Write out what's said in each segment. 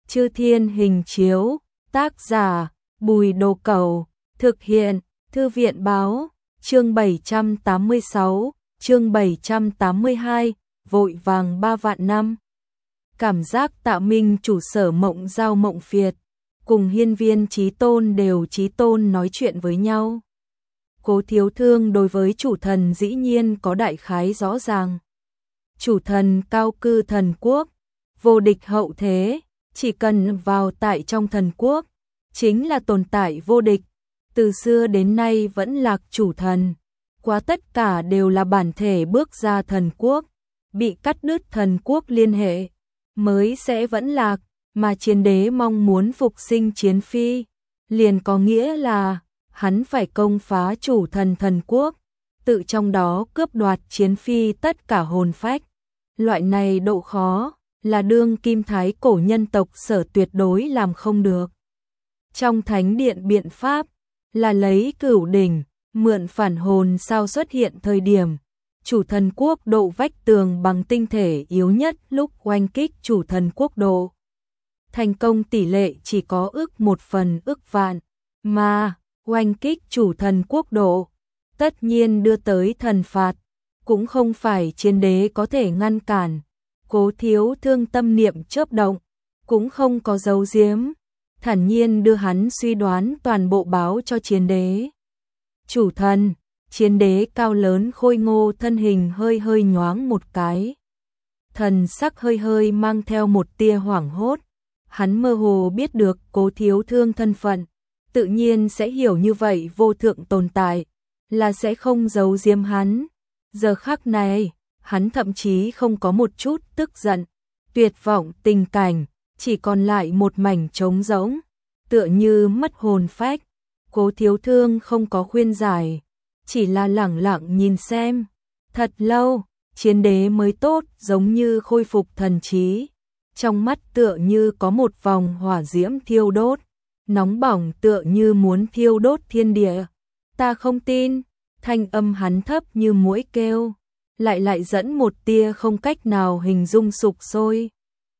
Chư Thiên Hình Chiếu, tác giả, Bùi Đồ Cẩu, thực hiện, Thư viện Báo, chương 786, chương 782, vội vàng 3 vạn năm. Cảm giác Tạ Minh chủ sở Mộng Giao Mộng Phiệt, cùng hiên viên Chí Tôn đều Chí Tôn nói chuyện với nhau. Cố Thiếu Thương đối với chủ thần dĩ nhiên có đại khái rõ ràng. Chủ thần cao cư thần quốc, vô địch hậu thế, chỉ cần vào tại trong thần quốc, chính là tồn tại vô địch, từ xưa đến nay vẫn lạc chủ thần, quá tất cả đều là bản thể bước ra thần quốc, bị cắt đứt thần quốc liên hệ, mới sẽ vẫn lạc, mà chiến đế mong muốn phục sinh chiến phi, liền có nghĩa là hắn phải công phá chủ thần thần quốc, tự trong đó cướp đoạt chiến phi tất cả hồn phách. Loại này độ khó là đương kim thái cổ nhân tộc sở tuyệt đối làm không được. Trong thánh điện biện pháp là lấy cửu đỉnh, mượn phản hồn sao xuất hiện thời điểm, chủ thần quốc độ vách tường bằng tinh thể yếu nhất lúc oanh kích chủ thần quốc độ. Thành công tỷ lệ chỉ có ước 1/ức vạn, mà oanh kích chủ thần quốc độ, tất nhiên đưa tới thần phạt, cũng không phải chiến đế có thể ngăn cản. Cố Thiếu Thương tâm niệm chớp động, cũng không có giấu giếm, thản nhiên đưa hắn suy đoán toàn bộ báo cho chiến đế. Chủ thần, chiến đế cao lớn khôi ngô thân hình hơi hơi nhoáng một cái. Thần sắc hơi hơi mang theo một tia hoảng hốt, hắn mơ hồ biết được Cố Thiếu Thương thân phận, tự nhiên sẽ hiểu như vậy vô thượng tồn tại, là sẽ không giấu giếm hắn. Giờ khắc này, hắn thậm chí không có một chút tức giận, tuyệt vọng tình cảnh, chỉ còn lại một mảnh trống rỗng, tựa như mất hồn phách. Cố Thiếu Thương không có khuyên giải, chỉ là lẳng lặng nhìn xem. Thật lâu, chiến đế mới tốt giống như khôi phục thần trí, trong mắt tựa như có một vòng hỏa diễm thiêu đốt, nóng bỏng tựa như muốn thiêu đốt thiên địa. Ta không tin, thanh âm hắn thấp như muỗi kêu, lại dẫn một tia không cách nào hình dung sục sôi.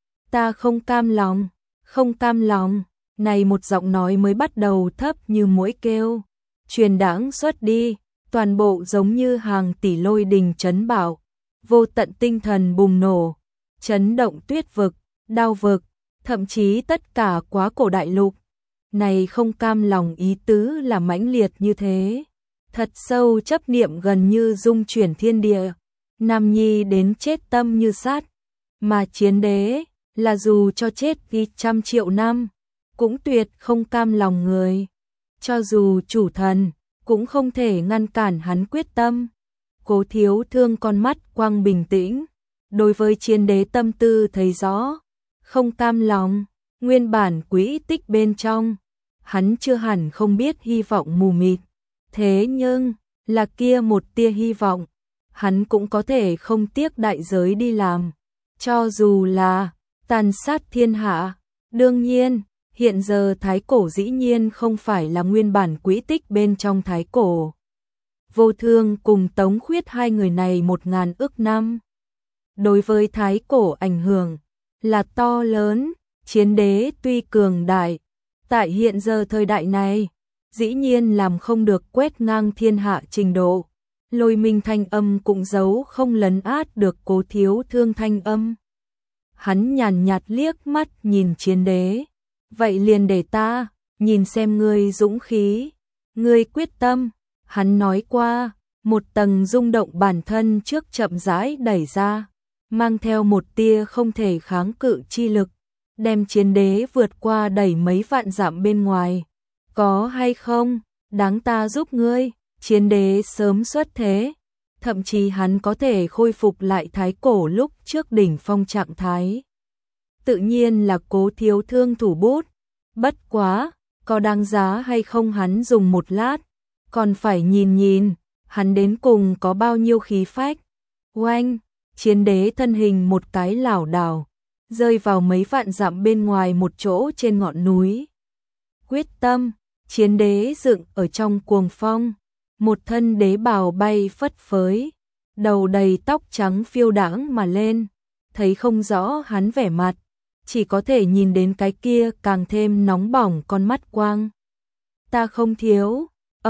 Ta không cam lòng, không cam lòng, này một giọng nói mới bắt đầu thấp như muỗi kêu, truyền đãng xuất đi, toàn bộ giống như hàng tỷ lôi đình chấn bạo, vô tận tinh thần bùng nổ, chấn động tuyết vực, đao vực, thậm chí tất cả quá cổ đại lục. Này không cam lòng ý tứ là mãnh liệt như thế, thật sâu chấp niệm gần như dung chuyển thiên địa. Nam nhi đến chết tâm như sát, mà chiến đế là dù cho chết ghi 100 triệu năm, cũng tuyệt không cam lòng người. Cho dù chủ thần, cũng không thể ngăn cản hắn quyết tâm. Cố Thiếu Thương con mắt quang bình tĩnh, đối với chiến đế tâm tư thấy rõ, không cam lòng, nguyên bản quỹ tích bên trong, hắn chưa hẳn không biết hy vọng mù mịt, thế nhưng, là kia một tia hy vọng, hắn cũng có thể không tiếc đại giới đi làm, cho dù là tàn sát thiên hạ. Đương nhiên, hiện giờ thái cổ dĩ nhiên không phải là nguyên bản quỹ tích bên trong thái cổ. Vô Thương cùng Tống Khuyết hai người này 1000 ức năm. Đối với thái cổ ảnh hưởng là to lớn, chiến đế tuy cường đại, tại hiện giờ thời đại này, dĩ nhiên làm không được quét ngang thiên hạ trình độ. Lôi minh thanh âm cũng giấu không lấn át được Cố Thiếu Thương thanh âm. Hắn nhàn nhạt liếc mắt nhìn chiến đế. Vậy liền để ta, nhìn xem ngươi dũng khí, ngươi quyết tâm. Hắn nói qua, một tầng rung động bản thân trước chậm rãi đẩy ra, mang theo một tia không thể kháng cự chi lực, đem chiến đế vượt qua đẩy mấy vạn dặm bên ngoài. Có hay không, đáng ta giúp ngươi. Chiến đế sớm xuất thế, thậm chí hắn có thể khôi phục lại thái cổ lúc trước đỉnh phong trạng thái. Tự nhiên là Cố Thiếu Thương thủ bút, bất quá, có đáng giá hay không hắn dùng một lát, còn phải nhìn, hắn đến cùng có bao nhiêu khí phách. Oanh, chiến đế thân hình một cái lảo đảo, rơi vào mấy vạn dặm bên ngoài một chỗ trên ngọn núi. Quyết tâm, chiến đế dựng ở trong cuồng phong. Một thân đế bào bay phất phới, đầu đầy tóc trắng phiêu đãng mà lên, thấy không rõ hắn vẻ mặt, chỉ có thể nhìn đến cái kia càng thêm nóng bỏng con mắt quang. Ta không thiếu,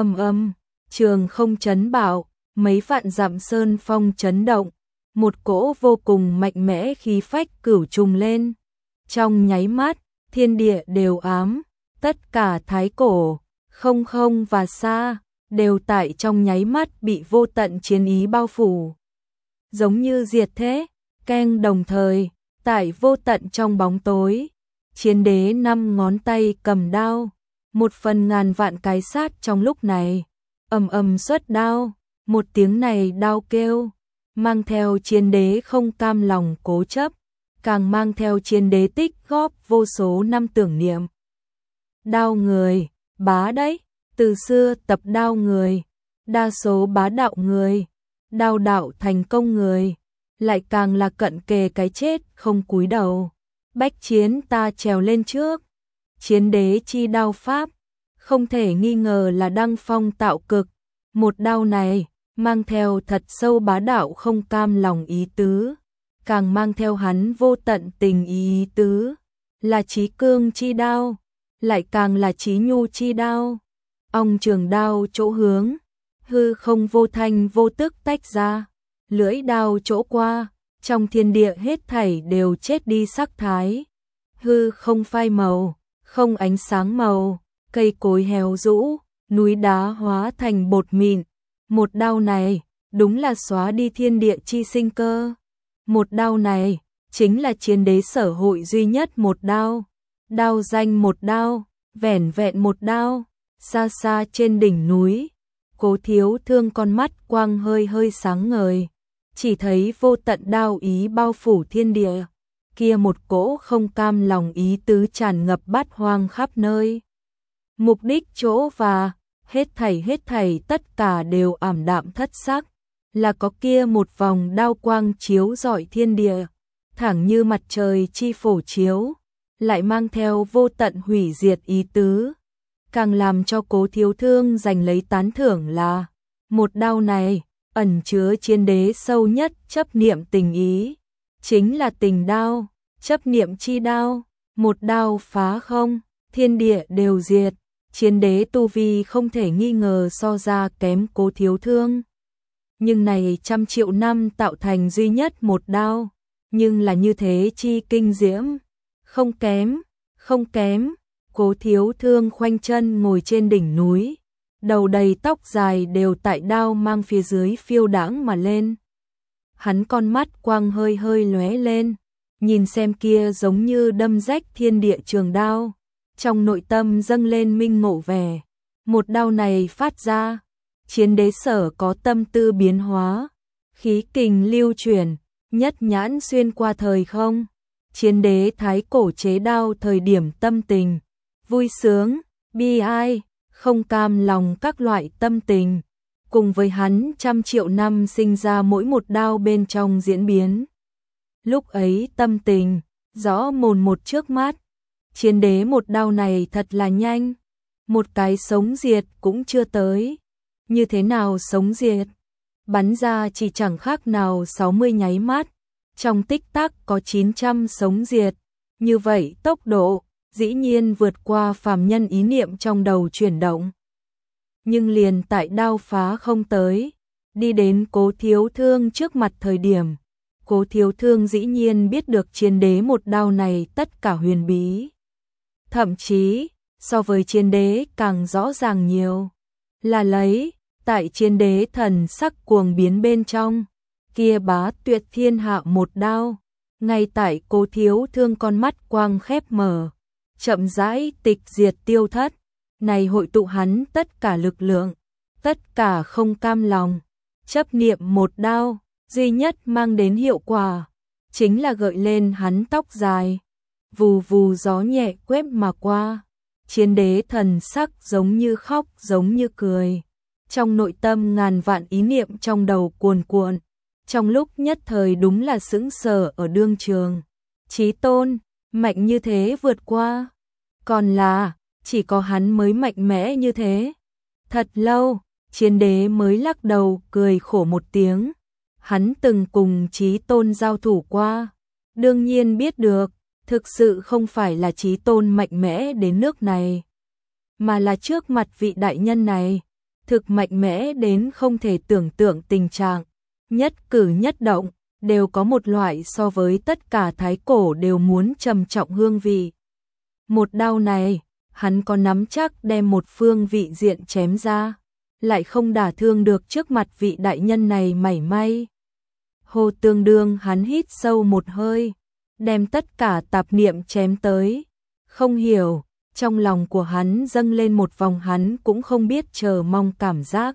trường không chấn bạo, mấy vạn dặm sơn phong chấn động, một cỗ vô cùng mạnh mẽ khí phách cửu trùng lên. Trong nháy mắt, thiên địa đều ám, tất cả thái cổ, không không và xa, đều tại trong nháy mắt bị vô tận chiến ý bao phủ. Giống như diệt thế, keng đồng thời, tại vô tận trong bóng tối, chiến đế 5 ngón tay cầm đao, một phần ngàn vạn cái sát trong lúc này, xuất đao, một tiếng này đao kêu, mang theo chiến đế không cam lòng cố chấp, càng mang theo chiến đế tích góp vô số năm tưởng niệm. Đao người, bá đấy, từ xưa tập đao người, đa số bá đạo người, đao đạo thành công người, lại càng là cận kề cái chết không cúi đầu. Bách chiến ta trèo lên trước, chiến đế chi đao pháp, không thể nghi ngờ là đăng phong tạo cực. Một đao này, mang theo thật sâu bá đạo không cam lòng ý tứ, càng mang theo hắn vô tận tình ý tứ, là chí cương chi đao, lại càng là chí nhu chi đao. Ong trường đao chỗ hướng, hư không vô thanh vô tức tách ra, lưỡi đao chỗ qua, trong thiên địa hết thảy đều chết đi sắc thái. Hư không phai màu, không ánh sáng màu, cây cối héo rũ, núi đá hóa thành bột mịn. Một đao này, đúng là xóa đi thiên địa chi sinh cơ. Một đao này, chính là chiến đế sở hội duy nhất một đao. Đao danh một đao, vẻn vẹn một đao, xa xa trên đỉnh núi. Cố Thiếu Thương con mắt quang hơi hơi sáng ngời, chỉ thấy vô tận đao ý bao phủ thiên địa, kia một cỗ không cam lòng ý tứ tràn ngập bát hoang khắp nơi. Mục đích chỗ và hết thảy tất cả đều ảm đạm thất sắc, là có kia một vòng đao quang chiếu rọi thiên địa, thẳng như mặt trời chi phổ chiếu, lại mang theo vô tận hủy diệt ý tứ. Càng làm cho Cố Thiếu Thương giành lấy tán thưởng là một đao này ẩn chứa chiến đế sâu nhất chấp niệm tình ý, chính là tình đao, chấp niệm chi đao, một đao phá không, thiên địa đều diệt. Chiến đế tu vi không thể nghi ngờ so ra kém Cố Thiếu Thương, nhưng này 100 triệu năm tạo thành duy nhất một đao, nhưng là như thế chi kinh diễm, không kém. Cố Thiếu Thương khoanh chân ngồi trên đỉnh núi, đầu đầy tóc dài đều tại đao mang phía dưới phiêu đãng mà lên. Hắn con mắt quang hơi hơi lóe lên, nhìn xem kia giống như đâm rách thiên địa trường đao, trong nội tâm dâng lên minh ngộ vẻ. Một đao này phát ra, chiến đế sở có tâm tư biến hóa, khí kình lưu chuyển, nhất nhãn xuyên qua thời không. Chiến đế thái cổ chế đao thời điểm tâm tình, vui sướng, bi ai, không cam lòng các loại tâm tình, cùng với hắn 100 triệu năm sinh ra mỗi một đao bên trong diễn biến. Lúc ấy tâm tình, rõ mồn một trước mắt, chiến đế một đao này thật là nhanh, một cái sống diệt cũng chưa tới. Như thế nào sống diệt? Bắn ra chỉ chẳng khác nào 60 nháy mắt, trong tích tắc có 900 sống diệt, như vậy tốc độ dĩ nhiên vượt qua phàm nhân ý niệm trong đầu chuyển động. Nhưng liền tại đao phá không tới, đi đến Cố Thiếu Thương trước mặt thời điểm, Cố Thiếu Thương dĩ nhiên biết được chiến đế một đao này tất cả huyền bí. Thậm chí, so với chiến đế càng rõ ràng nhiều, là lấy, tại chiến đế thần sắc cuồng biến bên trong, kia bá tuyệt thiên hạ một đao, ngay tại Cố Thiếu Thương con mắt quang khép mở, chậm rãi tịch diệt tiêu thất, này hội tụ hắn tất cả lực lượng, tất cả không cam lòng, chấp niệm một đao, duy nhất mang đến hiệu quả, chính là gợi lên hắn tóc dài, vù vù gió nhẹ quét mà qua, chiến đế thần sắc giống như khóc giống như cười, trong nội tâm ngàn vạn ý niệm trong đầu cuồn cuộn, trong lúc nhất thời đúng là sững sờ ở đương trường. Chí tôn, mạnh như thế vượt qua, còn là, chỉ có hắn mới mạnh mẽ như thế. Thật lâu, chiến đế mới lắc đầu cười khổ một tiếng, hắn từng cùng Chí tôn giao thủ qua, đương nhiên biết được, thực sự không phải là chí tôn mạnh mẽ đến nước này, mà là trước mặt vị đại nhân này, thực mạnh mẽ đến không thể tưởng tượng tình trạng, nhất cử nhất động đều có một loại so với tất cả thái cổ đều muốn trầm trọng hương vị. Một đao này, hắn có nắm chắc đem một phương vị diện chém ra, lại không đả thương được trước mặt vị đại nhân này mảy may. Hồ Tương Đương hắn hít sâu một hơi, đem tất cả tạp niệm chém tới, không hiểu, trong lòng của hắn dâng lên một vòng hắn cũng không biết chờ mong cảm giác.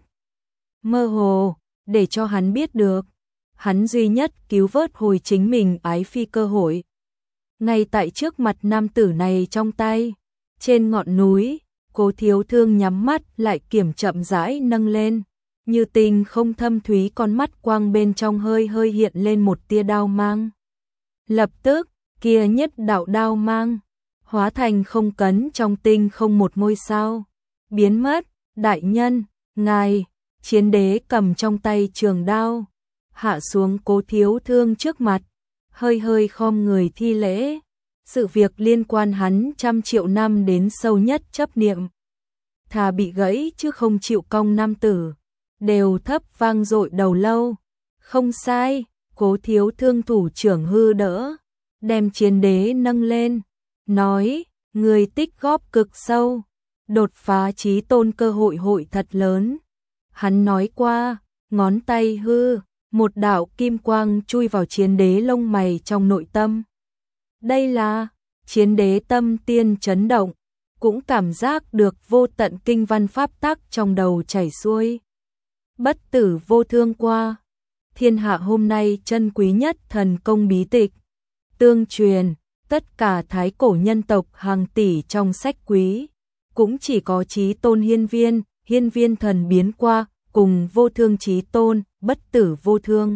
Mơ hồ, để cho hắn biết được, hắn duy nhất cứu vớt hồi chính mình ái phi cơ hội. Ngay tại trước mặt nam tử này trong tay, trên ngọn núi, Cố Thiếu Thương nhắm mắt lại kiểm chậm rãi nâng lên, như tình không thâm thúy con mắt quang bên trong hơi hơi hiện lên một tia đao mang. Lập tức, kia nhất đạo đao mang, hóa thành không cấn trong tinh không một ngôi sao, biến mất. Đại nhân, ngài, Chiến Đế cầm trong tay trường đao, hạ xuống Cố Thiếu Thương trước mặt, hơi hơi khom người thi lễ. Sự việc liên quan hắn trăm triệu năm đến sâu nhất chấp niệm, thà bị gãy chứ không chịu cong nam tử, đều thấp vang dội đầu lâu. Không sai, Cố Thiếu Thương thủ trưởng hư đỡ, đem Chiến Đế nâng lên, nói, người tích góp cực sâu, đột phá chí tôn cơ hội hội thật lớn. Hắn nói qua, ngón tay hư, một đạo kim quang chui vào Chiến Đế lông mày trong nội tâm. Đây là, Chiến Đế tâm tiên chấn động, cũng cảm giác được vô tận kinh văn pháp tắc trong đầu chảy xuôi. Bất tử vô thương qua, thiên hạ hôm nay chân quý nhất thần công bí tịch, tương truyền, tất cả thái cổ nhân tộc hàng tỷ trong sách quý, cũng chỉ có chí tôn hiên viên thần biến qua, cùng vô thương chí tôn, bất tử vô thương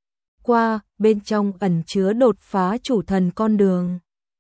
qua, bên trong ẩn chứa đột phá chủ thần con đường.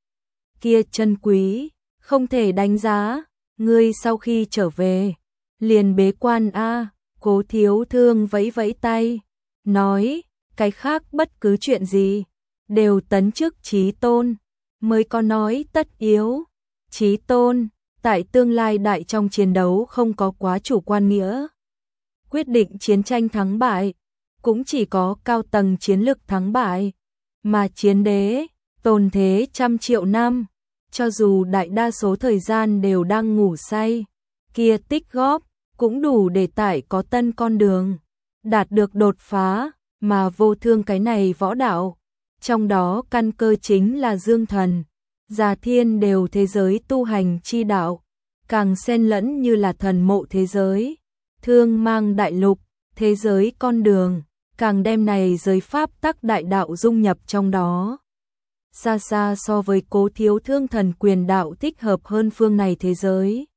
Kia chân quý, không thể đánh giá, ngươi sau khi trở về, liền bế quan a. Cố Thiếu Thương vẫy vẫy tay, nói, cái khác bất cứ chuyện gì, đều tấn chức chí tôn, mới có nói tất yếu. Chí tôn, tại tương lai đại trong chiến đấu không có quá chủ quan nghĩa. Quyết định chiến tranh thắng bại, cũng chỉ có cao tầng chiến lực thắng bại, mà Chiến Đế, tồn thế trăm triệu năm, cho dù đại đa số thời gian đều đang ngủ say, kia tích góp, cũng đủ để tải có tân con đường, đạt được đột phá, mà vô thương cái này võ đạo. Trong đó căn cơ chính là dương thần, già thiên đều thế giới tu hành chi đạo, càng xen lẫn như là thần mộ thế giới, thương mang đại lục, thế giới con đường, càng đem này giới pháp tắc đại đạo dung nhập trong đó. Xa xa so với Cố Thiếu Thương thần quyền đạo thích hợp hơn phương này thế giới.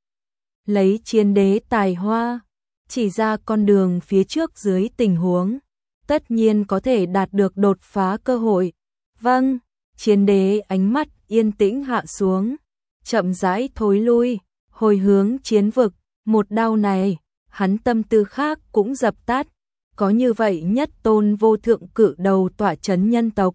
Lấy Chiến Đế tài hoa, chỉ ra con đường phía trước dưới tình huống, tất nhiên có thể đạt được đột phá cơ hội. Vâng, Chiến Đế ánh mắt yên tĩnh hạ xuống, chậm rãi thối lui, hồi hướng chiến vực, một đao này, hắn tâm tư khác cũng dập tắt, có như vậy nhất tôn vô thượng cự đầu tỏa chấn nhân tộc.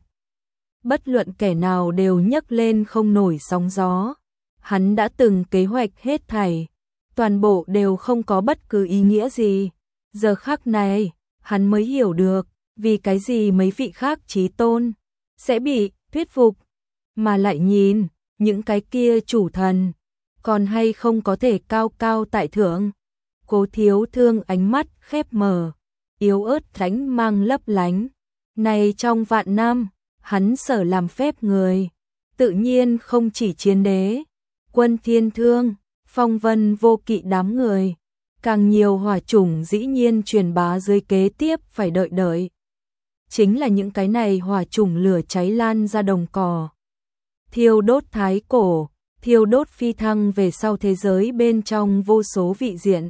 Bất luận kẻ nào đều nhấc lên không nổi sóng gió, hắn đã từng kế hoạch hết thảy, toàn bộ đều không có bất cứ ý nghĩa gì. Giờ khắc này, hắn mới hiểu được, vì cái gì mấy vị khác chí tôn sẽ bị thuyết phục, mà lại nhìn, những cái kia chủ thần, còn hay không có thể cao cao tại thượng. Cố Thiếu Thương ánh mắt khép mở, yếu ớt thánh mang lấp lánh. Này trong vạn năm, hắn sở làm phép người, tự nhiên không chỉ Chiến Đế, Quân Thiên Thương, Phong Vân Vô Kỵ đám người, càng nhiều hỏa chủng dĩ nhiên truyền bá dưới kế tiếp phải đợi. Chính là những cái này hỏa chủng lửa cháy lan ra đồng cỏ, thiêu đốt thái cổ, thiêu đốt phi thăng về sau thế giới bên trong vô số vị diện.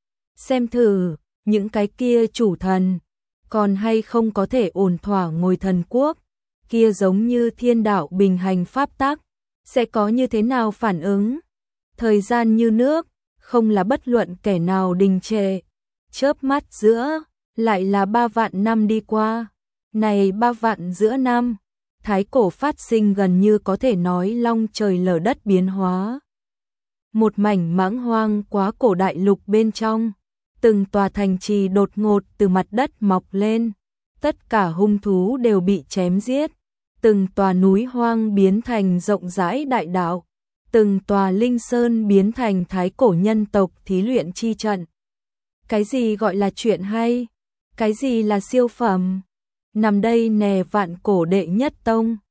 Xem thử, những cái kia chủ thần, còn hay không có thể ổn thỏa ngồi thần quốc, kia giống như thiên đạo bình hành pháp tắc, sẽ có như thế nào phản ứng. Thời gian như nước, không là bất luận kẻ nào đình trệ, chớp mắt giữa, lại là 3 vạn năm đi qua. Này 3 vạn giữa năm, thái cổ phát sinh gần như có thể nói long trời lở đất biến hóa. Một mảnh mãng hoang quá cổ đại lục bên trong, từng tòa thành trì đột ngột từ mặt đất mọc lên, tất cả hung thú đều bị chém giết, từng tòa núi hoang biến thành rộng rãi đại đạo, từng tòa linh sơn biến thành thái cổ nhân tộc thí luyện chi trận. Cái gì gọi là chuyện hay? Cái gì là siêu phẩm? Nằm đây nè vạn cổ đệ nhất tông,